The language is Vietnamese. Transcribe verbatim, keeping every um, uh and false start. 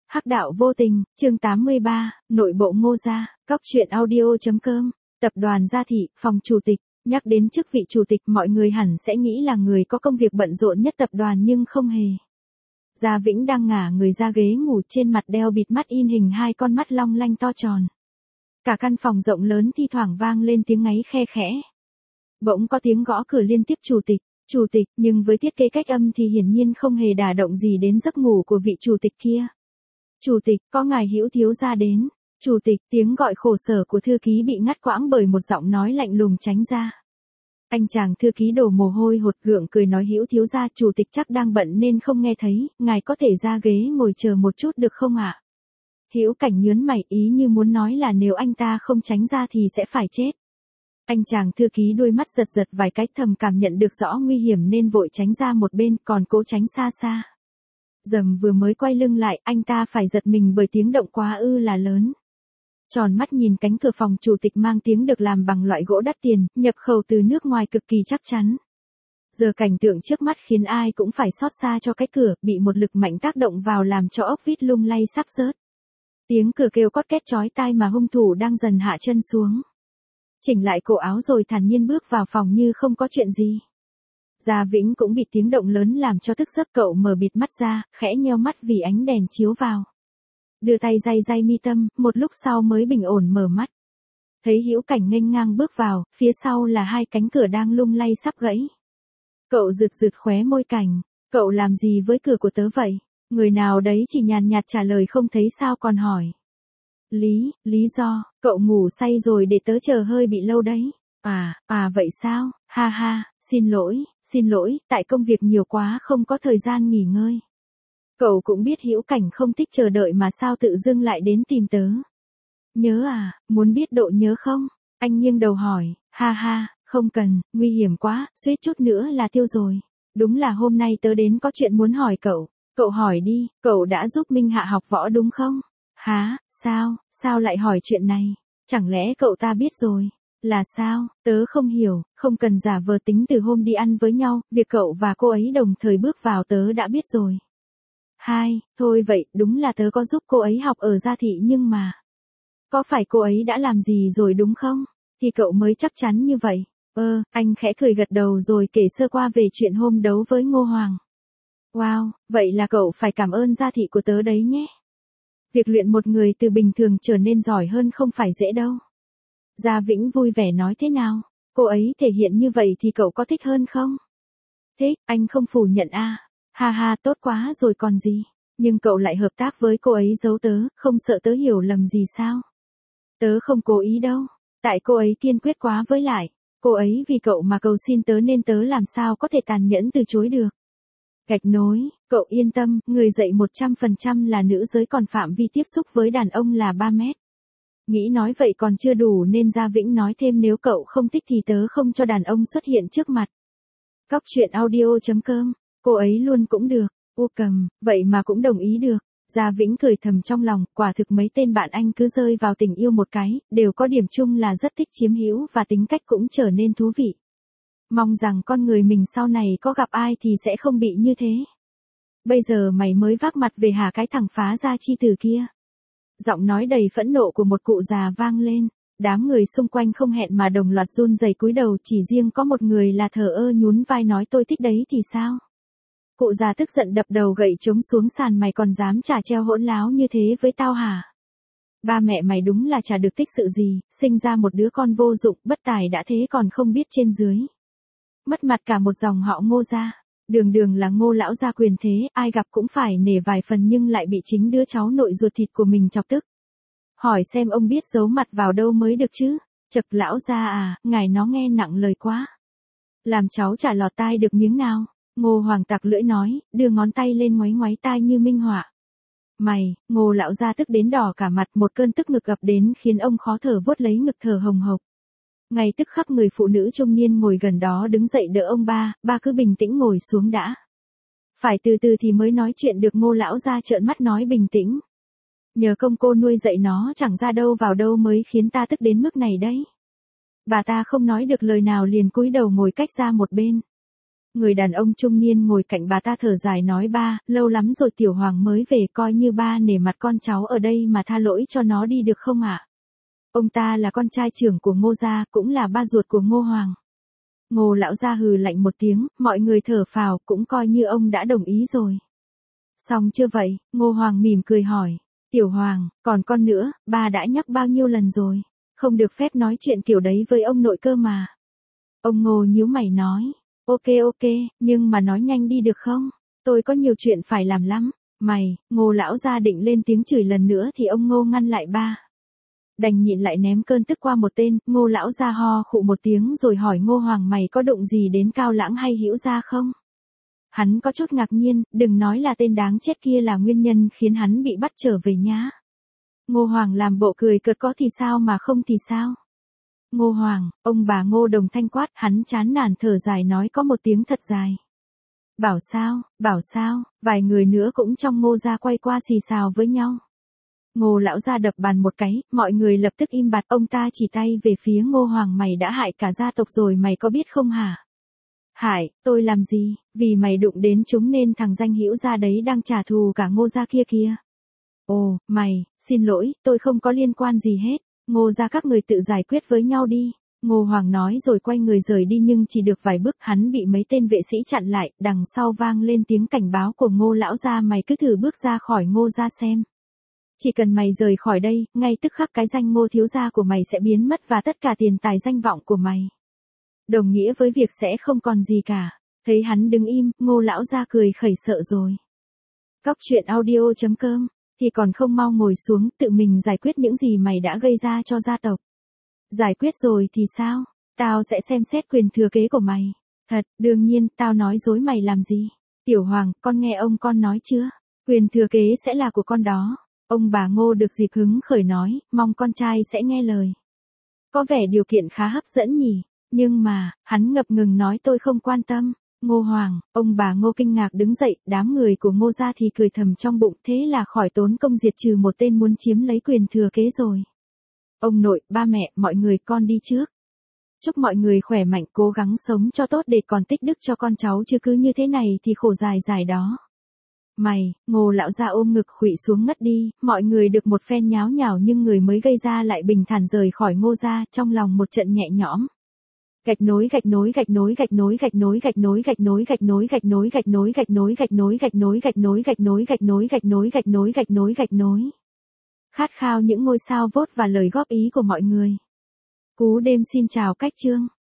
Hắc đạo vô tình, chương tám mươi ba, nội bộ Ngô gia, cóc truyện audio.com, tập đoàn Gia Thị, phòng chủ tịch. Nhắc đến chức vị chủ tịch mọi người hẳn sẽ nghĩ là người có công việc bận rộn nhất tập đoàn nhưng không hề. Gia Vĩnh đang ngả người ra ghế ngủ, trên mặt đeo bịt mắt in hình hai con mắt long lanh to tròn. Cả căn phòng rộng lớn thi thoảng vang lên tiếng ngáy khe khẽ. Bỗng có tiếng gõ cửa liên tiếp. Chủ tịch, chủ tịch, nhưng với thiết kế cách âm thì hiển nhiên không hề đả động gì đến giấc ngủ của vị chủ tịch kia. Chủ tịch, có ngài Hữu thiếu gia đến. Chủ tịch, tiếng gọi khổ sở của thư ký bị ngắt quãng bởi một giọng nói lạnh lùng tránh ra. Anh chàng thư ký đổ mồ hôi hột gượng cười nói: Hữu thiếu gia, chủ tịch chắc đang bận nên không nghe thấy, ngài có thể ra ghế ngồi chờ một chút được không ạ? Hữu Cảnh nhớn mày, ý như muốn nói là nếu anh ta không tránh ra thì sẽ phải chết. Anh chàng thư ký đôi mắt giật giật vài cái, thầm cảm nhận được rõ nguy hiểm nên vội tránh ra một bên, còn cố tránh xa xa. Dầm vừa mới quay lưng lại, anh ta phải giật mình bởi tiếng động quá ư là lớn. Tròn mắt nhìn cánh cửa phòng chủ tịch mang tiếng được làm bằng loại gỗ đắt tiền, nhập khẩu từ nước ngoài cực kỳ chắc chắn. Giờ cảnh tượng trước mắt khiến ai cũng phải xót xa cho cái cửa, bị một lực mạnh tác động vào làm cho ốc vít lung lay sắp rớt. Tiếng cửa kêu cót két chói tai mà hung thủ đang dần hạ chân xuống. Chỉnh lại cổ áo rồi thản nhiên bước vào phòng như không có chuyện gì. Gia Vĩnh cũng bị tiếng động lớn làm cho thức giấc, cậu mở bịt mắt ra, khẽ nheo mắt vì ánh đèn chiếu vào. Đưa tay day day mi tâm, một lúc sau mới bình ổn mở mắt. Thấy Hữu Cảnh nghênh ngang bước vào, phía sau là hai cánh cửa đang lung lay sắp gãy. Cậu rượt rượt khóe môi. Cảnh, cậu làm gì với cửa của tớ vậy? Người nào đấy chỉ nhàn nhạt trả lời không thấy sao còn hỏi. Lý, lý do, cậu ngủ say rồi để tớ chờ hơi bị lâu đấy. À, à vậy sao, ha ha, xin lỗi, xin lỗi, tại công việc nhiều quá không có thời gian nghỉ ngơi. Cậu cũng biết Hữu Cảnh không thích chờ đợi mà sao tự dưng lại đến tìm tớ. Nhớ à, muốn biết độ nhớ không? Anh nghiêng đầu hỏi, ha ha, không cần, nguy hiểm quá, suýt chút nữa là tiêu rồi. Đúng là hôm nay tớ đến có chuyện muốn hỏi cậu. Cậu hỏi đi, cậu đã giúp Minh Hạ học võ đúng không? Hả, sao, sao lại hỏi chuyện này? Chẳng lẽ cậu ta biết rồi? Là sao, tớ không hiểu, không cần giả vờ, tính từ hôm đi ăn với nhau, việc cậu và cô ấy đồng thời bước vào tớ đã biết rồi. Hai, thôi vậy, đúng là tớ có giúp cô ấy học ở Gia Thị nhưng mà... Có phải cô ấy đã làm gì rồi đúng không? Thì cậu mới chắc chắn như vậy. Ơ, anh khẽ cười gật đầu rồi kể sơ qua về chuyện hôm đấu với Ngô Hoàng. Wow, vậy là cậu phải cảm ơn Gia Thị của tớ đấy nhé. Việc luyện một người từ bình thường trở nên giỏi hơn không phải dễ đâu. Gia Vĩnh vui vẻ nói: thế nào? Cô ấy thể hiện như vậy thì cậu có thích hơn không? Thích, anh không phủ nhận a. À. Ha ha, tốt quá rồi còn gì. Nhưng cậu lại hợp tác với cô ấy giấu tớ, không sợ tớ hiểu lầm gì sao? Tớ không cố ý đâu. Tại cô ấy kiên quyết quá, với lại, cô ấy vì cậu mà cầu xin tớ nên tớ làm sao có thể tàn nhẫn từ chối được. Gạch nối, cậu yên tâm, người dạy một trăm phần trăm là nữ giới còn phạm vi tiếp xúc với đàn ông là ba mét. Nghĩ nói vậy còn chưa đủ nên Gia Vĩnh nói thêm: nếu cậu không thích thì tớ không cho đàn ông xuất hiện trước mặt. Cóc truyện audio.com, cô ấy luôn cũng được. U cầm, vậy mà cũng đồng ý được. Gia Vĩnh cười thầm trong lòng, quả thực mấy tên bạn anh cứ rơi vào tình yêu một cái, đều có điểm chung là rất thích chiếm hữu và tính cách cũng trở nên thú vị. Mong rằng con người mình sau này có gặp ai thì sẽ không bị như thế. Bây giờ mày mới vác mặt về hả cái thằng phá gia chi tử kia? Giọng nói đầy phẫn nộ của một cụ già vang lên. Đám người xung quanh không hẹn mà đồng loạt run rẩy cúi đầu, chỉ riêng có một người là thờ ơ nhún vai nói: tôi thích đấy thì sao? Cụ già tức giận đập đầu gậy trống xuống sàn: mày còn dám chả treo hỗn láo như thế với tao hả? Ba mẹ mày đúng là chả được tích sự gì, sinh ra một đứa con vô dụng, bất tài đã thế còn không biết trên dưới. Mất mặt cả một dòng họ Ngô gia. Đường đường là Ngô lão gia quyền thế, ai gặp cũng phải nể vài phần nhưng lại bị chính đứa cháu nội ruột thịt của mình chọc tức. Hỏi xem ông biết giấu mặt vào đâu mới được chứ? Chậc lão gia à, ngài nó nghe nặng lời quá. Làm cháu chả lọt tai được miếng nào. Ngô Hoàng tặc lưỡi nói, đưa ngón tay lên ngoáy ngoáy tai như minh họa. Mày, Ngô lão gia tức đến đỏ cả mặt, một cơn tức ngực ập đến khiến ông khó thở, vuốt lấy ngực thở hồng hộc. Ngay tức khắc người phụ nữ trung niên ngồi gần đó đứng dậy đỡ ông: ba, ba cứ bình tĩnh ngồi xuống đã. Phải từ từ thì mới nói chuyện được. Ngô lão gia trợn mắt nói: bình tĩnh. Nhờ công cô nuôi dạy nó chẳng ra đâu vào đâu mới khiến ta tức đến mức này đấy. Bà ta không nói được lời nào liền cúi đầu ngồi cách ra một bên. Người đàn ông trung niên ngồi cạnh bà ta thở dài nói ba, lâu lắm rồi Tiểu Hoàng mới về, coi như ba nể mặt con cháu ở đây mà tha lỗi cho nó đi được không ạ? Ông ta là con trai trưởng của Ngô gia, cũng là ba ruột của Ngô Hoàng. Ngô lão gia hừ lạnh một tiếng, mọi người thở phào, cũng coi như ông đã đồng ý rồi. Xong chưa vậy? Ngô Hoàng mỉm cười hỏi. Tiểu Hoàng, còn con nữa, ba đã nhắc bao nhiêu lần rồi, không được phép nói chuyện kiểu đấy với ông nội cơ mà. Ông Ngô nhíu mày nói. Ok ok, nhưng mà nói nhanh đi được không? Tôi có nhiều chuyện phải làm lắm. Mày, Ngô lão gia định lên tiếng chửi lần nữa thì ông Ngô ngăn lại ba. Đành nhịn lại ném cơn tức qua một tên. Ngô lão gia ho khụ một tiếng rồi hỏi Ngô Hoàng mày có đụng gì đến Cao Lãng hay Hữu Gia không? Hắn có chút ngạc nhiên, đừng nói là tên đáng chết kia là nguyên nhân khiến hắn bị bắt trở về nhá. Ngô Hoàng làm bộ cười cợt, có thì sao mà không thì sao? Ngô Hoàng, ông bà Ngô đồng thanh quát, hắn chán nản thở dài nói có một tiếng thật dài. Bảo sao, bảo sao, vài người nữa cũng trong Ngô gia quay qua xì xào với nhau. Ngô lão gia đập bàn một cái, mọi người lập tức im bặt, ông ta chỉ tay về phía Ngô Hoàng, mày đã hại cả gia tộc rồi mày có biết không hả? Hại, tôi làm gì, vì mày đụng đến chúng nên thằng danh Hữu gia đấy đang trả thù cả Ngô gia kia kìa. Ồ, mày, xin lỗi, tôi không có liên quan gì hết, Ngô gia các người tự giải quyết với nhau đi. Ngô Hoàng nói rồi quay người rời đi nhưng chỉ được vài bước hắn bị mấy tên vệ sĩ chặn lại, đằng sau vang lên tiếng cảnh báo của Ngô lão gia, mày cứ thử bước ra khỏi Ngô gia xem. Chỉ cần mày rời khỏi đây, ngay tức khắc cái danh Ngô thiếu gia của mày sẽ biến mất và tất cả tiền tài danh vọng của mày. Đồng nghĩa với việc sẽ không còn gì cả. Thấy hắn đứng im, Ngô lão gia cười khẩy sợ rồi. Cóc truyện audio chấm com, thì còn không mau ngồi xuống tự mình giải quyết những gì mày đã gây ra cho gia tộc. Giải quyết rồi thì sao? Tao sẽ xem xét quyền thừa kế của mày. Thật, đương nhiên, tao nói dối mày làm gì? Tiểu Hoàng, con nghe ông con nói chưa? Quyền thừa kế sẽ là của con đó. Ông bà Ngô được dịp hứng khởi nói, mong con trai sẽ nghe lời. Có vẻ điều kiện khá hấp dẫn nhỉ? Nhưng mà, hắn ngập ngừng nói tôi không quan tâm. Ngô Hoàng, ông bà Ngô kinh ngạc đứng dậy, đám người của Ngô gia thì cười thầm trong bụng, thế là khỏi tốn công diệt trừ một tên muốn chiếm lấy quyền thừa kế rồi. Ông nội, ba mẹ, mọi người con đi trước. Chúc mọi người khỏe mạnh, cố gắng sống cho tốt để còn tích đức cho con cháu chứ cứ như thế này thì khổ dài dài đó. Mày, Ngô lão gia ôm ngực khuỵu xuống ngất đi, mọi người được một phen nháo nhào nhưng người mới gây ra lại bình thản rời khỏi Ngô gia, trong lòng một trận nhẹ nhõm. Gạch nối gạch nối gạch nối gạch nối gạch nối gạch nối gạch nối gạch nối gạch nối gạch nối gạch nối gạch nối gạch nối gạch nối gạch nối gạch nối gạch nối gạch nối gạch nối gạch nối. Khát khao những ngôi sao vote và lời góp ý của mọi người. Cú đêm xin chào cách chương.